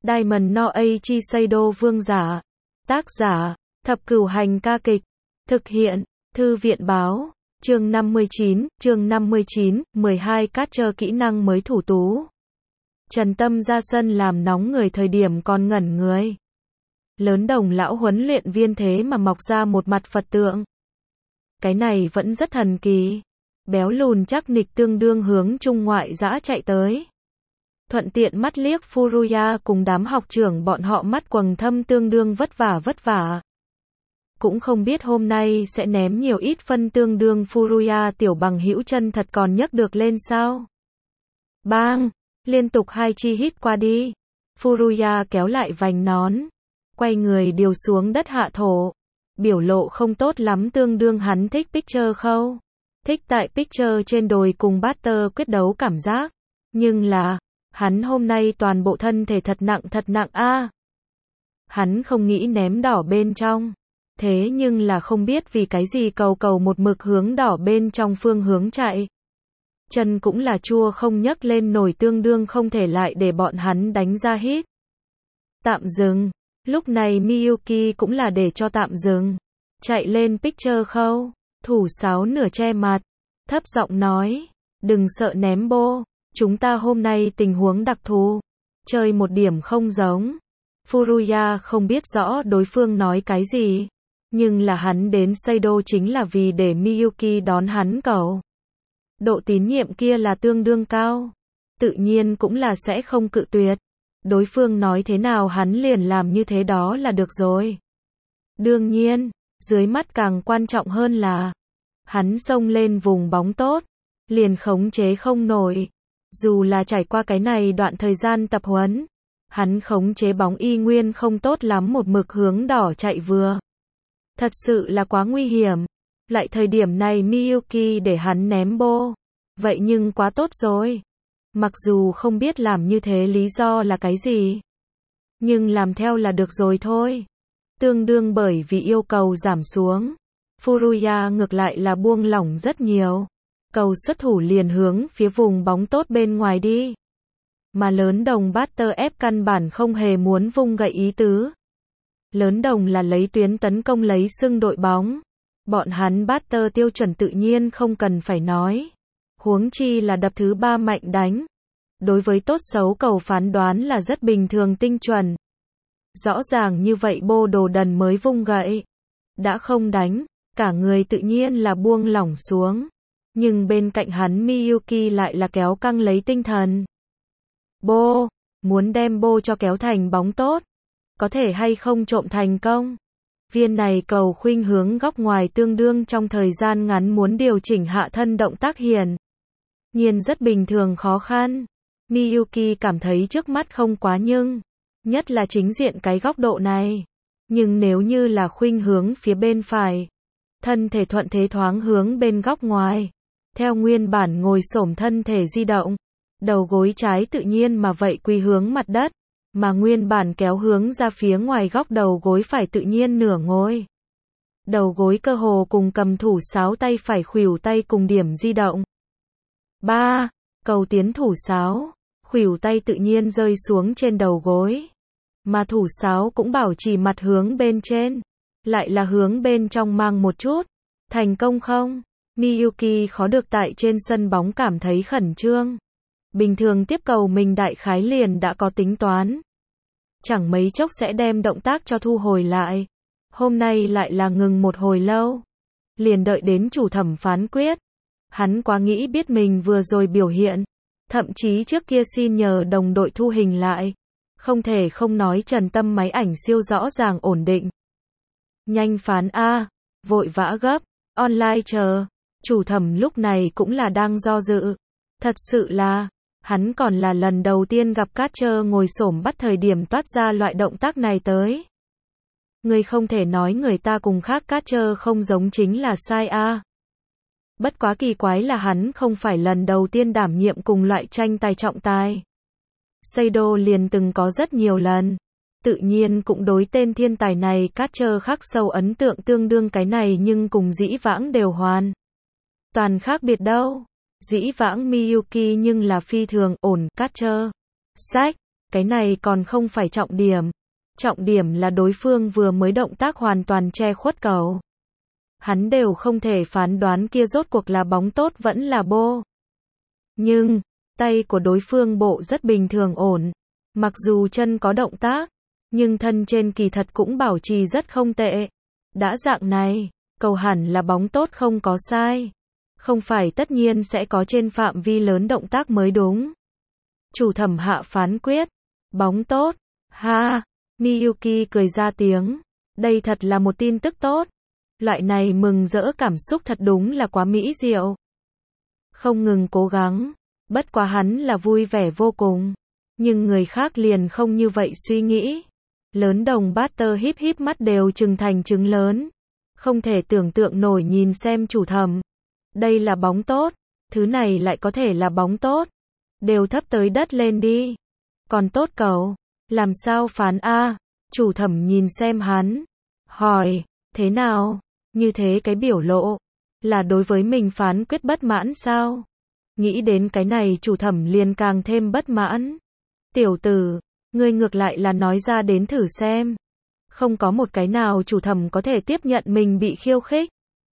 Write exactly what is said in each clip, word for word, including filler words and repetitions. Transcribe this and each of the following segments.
Diamond no Aichi Seido vương giả. Tác giả, Thập Cửu Hành ca kịch. Thực hiện, Thư viện báo. Chương năm mươi chín, chương năm mươi chín, mười hai Catcher kỹ năng mới thủ tú. Trần Tâm ra sân làm nóng người thời điểm còn ngẩn người. Lớn Đồng lão huấn luyện viên thế mà mọc ra một mặt Phật tượng. Cái này vẫn rất thần kỳ. Béo lùn chắc nịch tương đương hướng trung ngoại dã chạy tới. Thuận tiện mắt liếc Furuya cùng đám học trưởng bọn họ mắt quầng thâm tương đương vất vả vất vả. Cũng không biết hôm nay sẽ ném nhiều ít phân tương đương Furuya tiểu bằng hữu chân thật còn nhấc được lên sao. Bang! Liên tục hai chi hit qua đi. Furuya kéo lại vành nón. Quay người điều xuống đất hạ thổ. Biểu lộ không tốt lắm tương đương hắn thích Picture khâu. Thích tại Picture trên đồi cùng Butter quyết đấu cảm giác. Nhưng là, hắn hôm nay toàn bộ thân thể thật nặng thật nặng a. À. Hắn không nghĩ ném đỏ bên trong. Thế nhưng là không biết vì cái gì cầu cầu một mực hướng đỏ bên trong phương hướng chạy. Chân cũng là chua không nhấc lên nổi tương đương không thể lại để bọn hắn đánh ra hit. Tạm dừng. Lúc này Miyuki cũng là để cho tạm dừng. Chạy lên Picture khâu. Thủ sáo nửa che mặt. Thấp giọng nói. Đừng sợ ném bô. Chúng ta hôm nay tình huống đặc thù. Chơi một điểm không giống. Furuya không biết rõ đối phương nói cái gì. Nhưng là hắn đến Seido chính là vì để Miyuki đón hắn cầu. Độ tín nhiệm kia là tương đương cao. Tự nhiên cũng là sẽ không cự tuyệt. Đối phương nói thế nào hắn liền làm như thế đó là được rồi. Đương nhiên, dưới mắt càng quan trọng hơn là hắn xông lên vùng bóng tốt, liền khống chế không nổi. Dù là trải qua cái này đoạn thời gian tập huấn, hắn khống chế bóng y nguyên không tốt lắm một mực hướng đỏ chạy vừa. Thật sự là quá nguy hiểm. Lại thời điểm này Miyuki để hắn ném bô. Vậy nhưng quá tốt rồi. Mặc dù không biết làm như thế lý do là cái gì. Nhưng làm theo là được rồi thôi. Tương đương bởi vì yêu cầu giảm xuống. Furuya ngược lại là buông lỏng rất nhiều. Cầu xuất thủ liền hướng phía vùng bóng tốt bên ngoài đi. Mà Lớn Đồng Butter ép căn bản không hề muốn vung gậy ý tứ. Lớn Đồng là lấy tuyến tấn công lấy xưng đội bóng. Bọn hắn Butter tiêu chuẩn tự nhiên không cần phải nói. Huống chi là đập thứ ba mạnh đánh. Đối với tốt xấu cầu phán đoán là rất bình thường tinh chuẩn. Rõ ràng như vậy bô đồ đần mới vung gậy. Đã không đánh, cả người tự nhiên là buông lỏng xuống. Nhưng bên cạnh hắn Miyuki lại là kéo căng lấy tinh thần. Bô, muốn đem bô cho kéo thành bóng tốt. Có thể hay không trộm thành công. Viên này cầu khuynh hướng góc ngoài tương đương trong thời gian ngắn muốn điều chỉnh hạ thân động tác hiển nhiên rất bình thường khó khăn. Miyuki cảm thấy trước mắt không quá nhưng, nhất là chính diện cái góc độ này. Nhưng nếu như là khuynh hướng phía bên phải, thân thể thuận thế thoáng hướng bên góc ngoài, theo nguyên bản ngồi xổm thân thể di động, đầu gối trái tự nhiên mà vậy quỳ hướng mặt đất, mà nguyên bản kéo hướng ra phía ngoài góc đầu gối phải tự nhiên nửa ngồi. Đầu gối cơ hồ cùng cầm thủ sáo tay phải khuỷu tay cùng điểm di động. ba. Cầu tiến thủ sáo, khuỷu tay tự nhiên rơi xuống trên đầu gối. Mà thủ sáo cũng bảo trì mặt hướng bên trên, lại là hướng bên trong mang một chút. Thành công không? Miyuki khó được tại trên sân bóng cảm thấy khẩn trương. Bình thường tiếp cầu mình đại khái liền đã có tính toán. Chẳng mấy chốc sẽ đem động tác cho thu hồi lại. Hôm nay lại là ngừng một hồi lâu. Liền đợi đến chủ thẩm phán quyết. Hắn quá nghĩ biết mình vừa rồi biểu hiện. Thậm chí trước kia xin nhờ đồng đội thu hình lại. Không thể không nói Trần Tâm máy ảnh siêu rõ ràng ổn định. Nhanh phán A. Vội vã gấp. Online chờ. Chủ thẩm lúc này cũng là đang do dự. Thật sự là, hắn còn là lần đầu tiên gặp Catcher ngồi xổm bắt thời điểm toát ra loại động tác này tới. Người không thể nói người ta cùng khác Catcher không giống chính là sai a. Bất quá kỳ quái là hắn không phải lần đầu tiên đảm nhiệm cùng loại tranh tài trọng tài. Seido liền từng có rất nhiều lần. Tự nhiên cũng đối tên thiên tài này Catcher khắc sâu ấn tượng tương đương cái này nhưng cùng dĩ vãng đều hoàn toàn khác biệt đâu. Dĩ vãng Miyuki nhưng là phi thường ổn Catcher. Sách, cái này còn không phải trọng điểm. Trọng điểm là đối phương vừa mới động tác hoàn toàn che khuất cầu. Hắn đều không thể phán đoán kia rốt cuộc là bóng tốt vẫn là bô. Nhưng, tay của đối phương bộ rất bình thường ổn. Mặc dù chân có động tác, nhưng thân trên kỳ thật cũng bảo trì rất không tệ. Đã dạng này, cầu hẳn là bóng tốt không có sai. Không phải tất nhiên sẽ có trên phạm vi lớn động tác mới đúng. Chủ thẩm hạ phán quyết. Bóng tốt. Ha, Miyuki cười ra tiếng. Đây thật là một tin tức tốt. Loại này mừng rỡ cảm xúc thật đúng là quá mỹ diệu. Không ngừng cố gắng. Bất quá hắn là vui vẻ vô cùng. Nhưng người khác liền không như vậy suy nghĩ. Lớn đồng Butter híp híp mắt đều trừng thành trứng lớn. Không thể tưởng tượng nổi nhìn xem chủ thẩm. Đây là bóng tốt. Thứ này lại có thể là bóng tốt. Đều thấp tới đất lên đi. Còn tốt cầu. Làm sao phán A? Chủ thẩm nhìn xem hắn. Hỏi. Thế nào? Như thế cái biểu lộ. Là đối với mình phán quyết bất mãn sao? Nghĩ đến cái này chủ thẩm liền càng thêm bất mãn. Tiểu tử. Ngươi ngược lại là nói ra đến thử xem. Không có một cái nào chủ thẩm có thể tiếp nhận mình bị khiêu khích.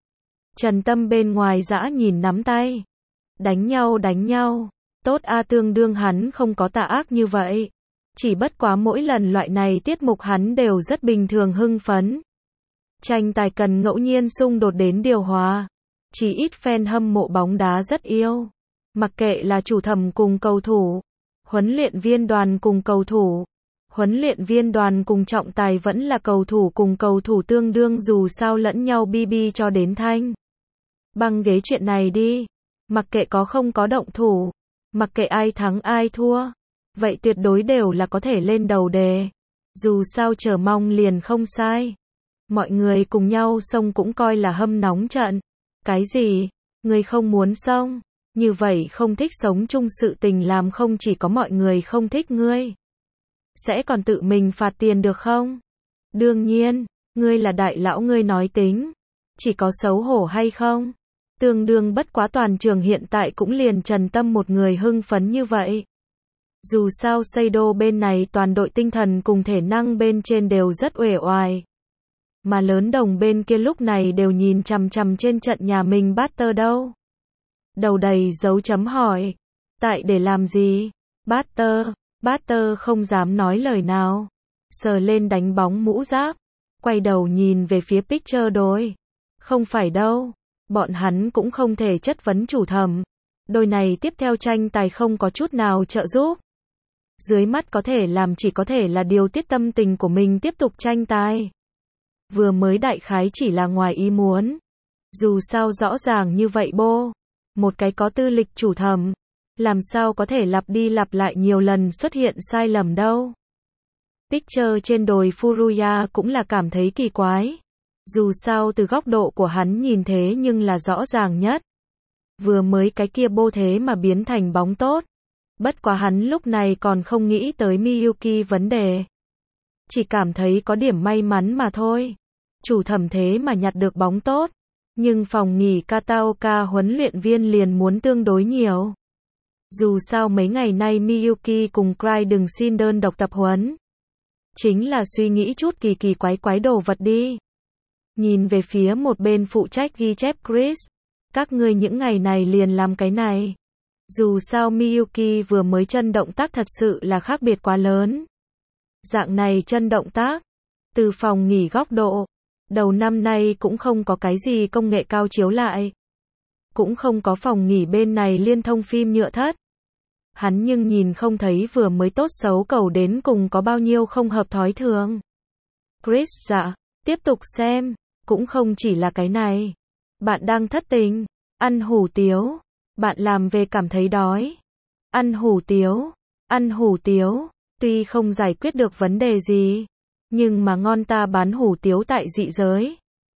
Trần Tâm bên ngoài dã nhìn nắm tay. Đánh nhau đánh nhau. Tốt a tương đương hắn không có tà ác như vậy. Chỉ bất quá mỗi lần loại này tiết mục hắn đều rất bình thường hưng phấn. Tranh tài cần ngẫu nhiên xung đột đến điều hòa. Chỉ ít fan hâm mộ bóng đá rất yêu. Mặc kệ là chủ thẩm cùng cầu thủ, huấn luyện viên đoàn cùng cầu thủ, huấn luyện viên đoàn cùng trọng tài vẫn là cầu thủ cùng cầu thủ tương đương dù sao lẫn nhau bi bi cho đến thanh. Băng ghế chuyện này đi. Mặc kệ có không có động thủ. Mặc kệ ai thắng ai thua. Vậy tuyệt đối đều là có thể lên đầu đề. Dù sao chờ mong liền không sai. Mọi người cùng nhau xông cũng coi là hâm nóng trận. Cái gì? Người không sống xông. Như vậy không thích sống chung sự tình làm không chỉ có mọi người không thích ngươi. Sẽ còn tự mình phạt tiền được không? Đương nhiên, ngươi là đại lão ngươi nói tính. Chỉ có xấu hổ hay không? Tương đương bất quá toàn trường hiện tại cũng liền Trần Tâm một người hưng phấn như vậy. Dù sao Seido bên này toàn đội tinh thần cùng thể năng bên trên đều rất uể oải. Mà lớn đồng bên kia lúc này đều nhìn chằm chằm trên trận nhà mình Butter đâu. Đầu đầy dấu chấm hỏi. Tại để làm gì? Butter, Butter không dám nói lời nào. Sờ lên đánh bóng mũ giáp. Quay đầu nhìn về phía picture đối. Không phải đâu. Bọn hắn cũng không thể chất vấn chủ thẩm. Đôi này tiếp theo tranh tài không có chút nào trợ giúp. Dưới mắt có thể làm chỉ có thể là điều tiết tâm tình của mình tiếp tục tranh tài. Vừa mới đại khái chỉ là ngoài ý muốn. Dù sao rõ ràng như vậy bô. Một cái có tư lịch chủ thẩm. Làm sao có thể lặp đi lặp lại nhiều lần xuất hiện sai lầm đâu. Picture trên đồi Furuya cũng là cảm thấy kỳ quái. Dù sao từ góc độ của hắn nhìn thế nhưng là rõ ràng nhất. Vừa mới cái kia bô thế mà biến thành bóng tốt. Bất quá hắn lúc này còn không nghĩ tới Miyuki vấn đề. Chỉ cảm thấy có điểm may mắn mà thôi. Chủ thẩm thế mà nhặt được bóng tốt. Nhưng phòng nghỉ Kataoka huấn luyện viên liền muốn tương đối nhiều. Dù sao mấy ngày nay Miyuki cùng Cry đừng xin đơn độc tập huấn. Chính là suy nghĩ chút kỳ kỳ quái quái đồ vật đi. Nhìn về phía một bên phụ trách ghi chép Chris. Các ngươi những ngày này liền làm cái này. Dù sao Miyuki vừa mới chân động tác thật sự là khác biệt quá lớn. Dạng này chân động tác. Từ phòng nghỉ góc độ. Đầu năm nay cũng không có cái gì công nghệ cao chiếu lại. Cũng không có phòng nghỉ bên này liên thông phim nhựa thất. Hắn nhưng nhìn không thấy vừa mới tốt xấu cầu đến cùng có bao nhiêu không hợp thói thường. Chris dạ, tiếp tục xem. Cũng không chỉ là cái này. Bạn đang thất tình. Ăn hủ tiếu. Bạn làm về cảm thấy đói. Ăn hủ tiếu. Ăn hủ tiếu. Tuy không giải quyết được vấn đề gì. Nhưng mà ngon ta bán hủ tiếu tại dị giới.